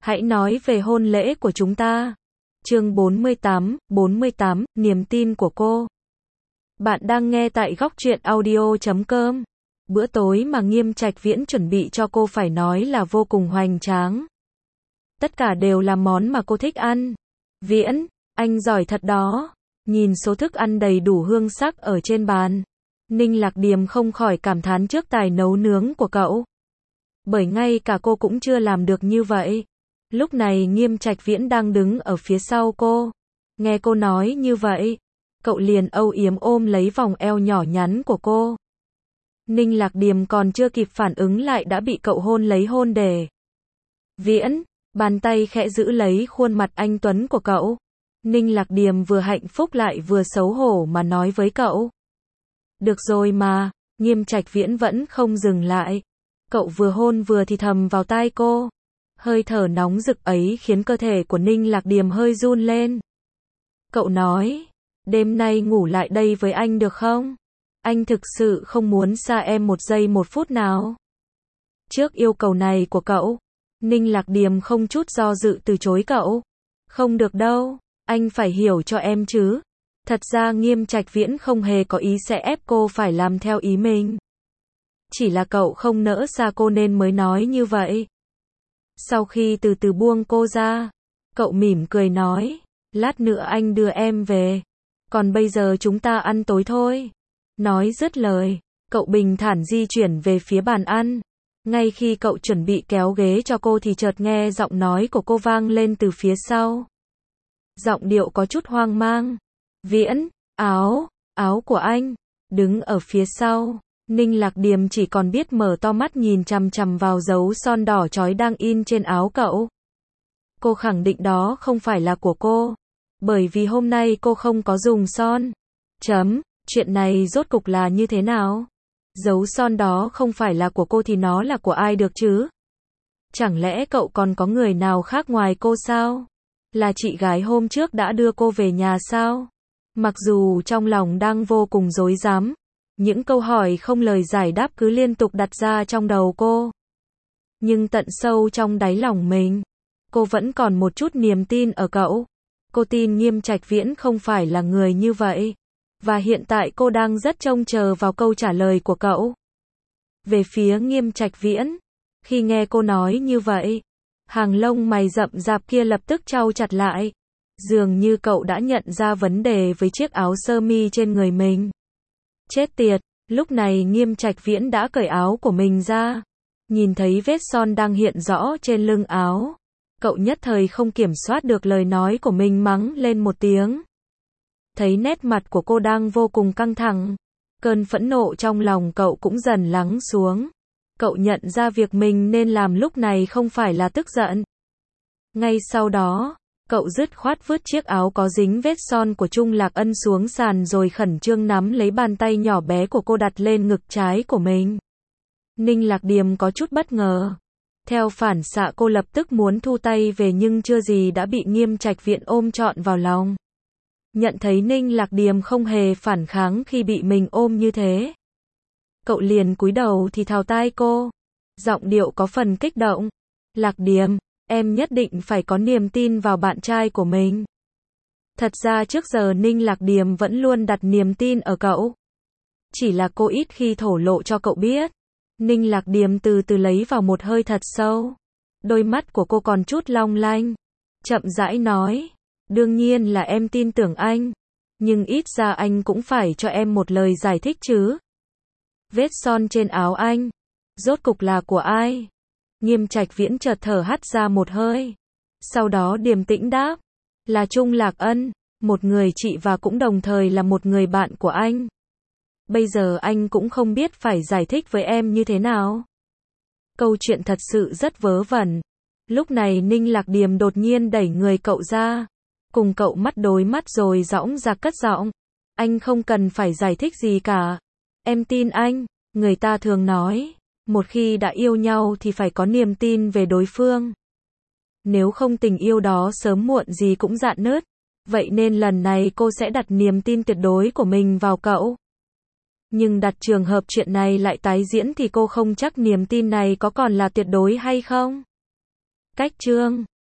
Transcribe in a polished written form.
Hãy nói về hôn lễ của chúng ta. Chương 48, niềm tin của cô. Bạn đang nghe tại góc truyện audio.com. Bữa tối mà Nghiêm Trạch Viễn chuẩn bị cho cô phải nói là vô cùng hoành tráng. Tất cả đều là món mà cô thích ăn. Viễn, anh giỏi thật đó. Nhìn số thức ăn đầy đủ hương sắc ở trên bàn, Ninh Lạc Điềm không khỏi cảm thán trước tài nấu nướng của cậu. Bởi ngay cả cô cũng chưa làm được như vậy. Lúc này Nghiêm Trạch Viễn đang đứng ở phía sau cô. Nghe cô nói như vậy, cậu liền âu yếm ôm lấy vòng eo nhỏ nhắn của cô. Ninh Lạc Điềm còn chưa kịp phản ứng lại đã bị cậu hôn lấy hôn đề. Viễn, bàn tay khẽ giữ lấy khuôn mặt anh tuấn của cậu. Ninh Lạc Điềm vừa hạnh phúc lại vừa xấu hổ mà nói với cậu. Được rồi mà, Nghiêm Trạch Viễn vẫn không dừng lại. Cậu vừa hôn vừa thì thầm vào tai cô. Hơi thở nóng rực ấy khiến cơ thể của Ninh Lạc Điềm hơi run lên. Cậu nói, đêm nay ngủ lại đây với anh được không? Anh thực sự không muốn xa em một giây một phút nào. Trước yêu cầu này của cậu, Ninh Lạc Điềm không chút do dự từ chối cậu. Không được đâu, anh phải hiểu cho em chứ. Thật ra Nghiêm Trạch Viễn không hề có ý sẽ ép cô phải làm theo ý mình. Chỉ là cậu không nỡ xa cô nên mới nói như vậy. Sau khi từ từ buông cô ra, cậu mỉm cười nói, lát nữa anh đưa em về. Còn bây giờ chúng ta ăn tối thôi. Nói dứt lời, cậu bình thản di chuyển về phía bàn ăn. Ngay khi cậu chuẩn bị kéo ghế cho cô thì chợt nghe giọng nói của cô vang lên từ phía sau. Giọng điệu có chút hoang mang. Viễn, áo của anh. Đứng ở phía sau, Ninh Lạc Điềm chỉ còn biết mở to mắt nhìn chằm chằm vào dấu son đỏ chói đang in trên áo cậu. Cô khẳng định đó không phải là của cô. Bởi vì hôm nay cô không có dùng son. Chuyện này rốt cục là như thế nào? Dấu son đó không phải là của cô thì nó là của ai được chứ? Chẳng lẽ cậu còn có người nào khác ngoài cô sao? Là chị gái hôm trước đã đưa cô về nhà sao? Mặc dù trong lòng đang vô cùng rối rắm, những câu hỏi không lời giải đáp cứ liên tục đặt ra trong đầu cô. Nhưng tận sâu trong đáy lòng mình, cô vẫn còn một chút niềm tin ở cậu. Cô tin Nghiêm Trạch Viễn không phải là người như vậy. Và hiện tại cô đang rất trông chờ vào câu trả lời của cậu. Về phía Nghiêm Trạch Viễn, khi nghe cô nói như vậy, hàng lông mày rậm rạp kia lập tức chau chặt lại. Dường như cậu đã nhận ra vấn đề với chiếc áo sơ mi trên người mình. Chết tiệt, lúc này Nghiêm Trạch Viễn đã cởi áo của mình ra. Nhìn thấy vết son đang hiện rõ trên lưng áo, cậu nhất thời không kiểm soát được lời nói của mình mắng lên một tiếng. Thấy nét mặt của cô đang vô cùng căng thẳng, cơn phẫn nộ trong lòng cậu cũng dần lắng xuống. Cậu nhận ra việc mình nên làm lúc này không phải là tức giận. Ngay sau đó, cậu dứt khoát vứt chiếc áo có dính vết son của Trung Lạc Ân xuống sàn rồi khẩn trương nắm lấy bàn tay nhỏ bé của cô đặt lên ngực trái của mình. Ninh Lạc Điềm có chút bất ngờ. Theo phản xạ cô lập tức muốn thu tay về nhưng chưa gì đã bị Nghiêm Trạch Viễn ôm trọn vào lòng. Nhận thấy Ninh Lạc Điềm không hề phản kháng khi bị mình ôm như thế, cậu liền cúi đầu thì thào tai cô. Giọng điệu có phần kích động. Lạc Điềm, em nhất định phải có niềm tin vào bạn trai của mình. Thật ra trước giờ Ninh Lạc Điềm vẫn luôn đặt niềm tin ở cậu. Chỉ là cô ít khi thổ lộ cho cậu biết. Ninh Lạc Điềm từ từ lấy vào một hơi thật sâu. Đôi mắt của cô còn chút long lanh. Chậm rãi nói. Đương nhiên là em tin tưởng anh. Nhưng ít ra anh cũng phải cho em một lời giải thích chứ. Vết son trên áo anh, rốt cục là của ai? Nghiêm Trạch Viễn chợt thở hắt ra một hơi. Sau đó điềm tĩnh đáp. Là Trung Lạc Ân, một người chị và cũng đồng thời là một người bạn của anh. Bây giờ anh cũng không biết phải giải thích với em như thế nào. Câu chuyện thật sự rất vớ vẩn. Lúc này Ninh Lạc Điềm đột nhiên đẩy người cậu ra. Cùng cậu mắt đối mắt rồi dõng dạc cất giọng. Anh không cần phải giải thích gì cả. Em tin anh. Người ta thường nói, một khi đã yêu nhau thì phải có niềm tin về đối phương. Nếu không tình yêu đó sớm muộn gì cũng rạn nứt. Vậy nên lần này cô sẽ đặt niềm tin tuyệt đối của mình vào cậu. Nhưng đặt trường hợp chuyện này lại tái diễn thì cô không chắc niềm tin này có còn là tuyệt đối hay không. Cách chương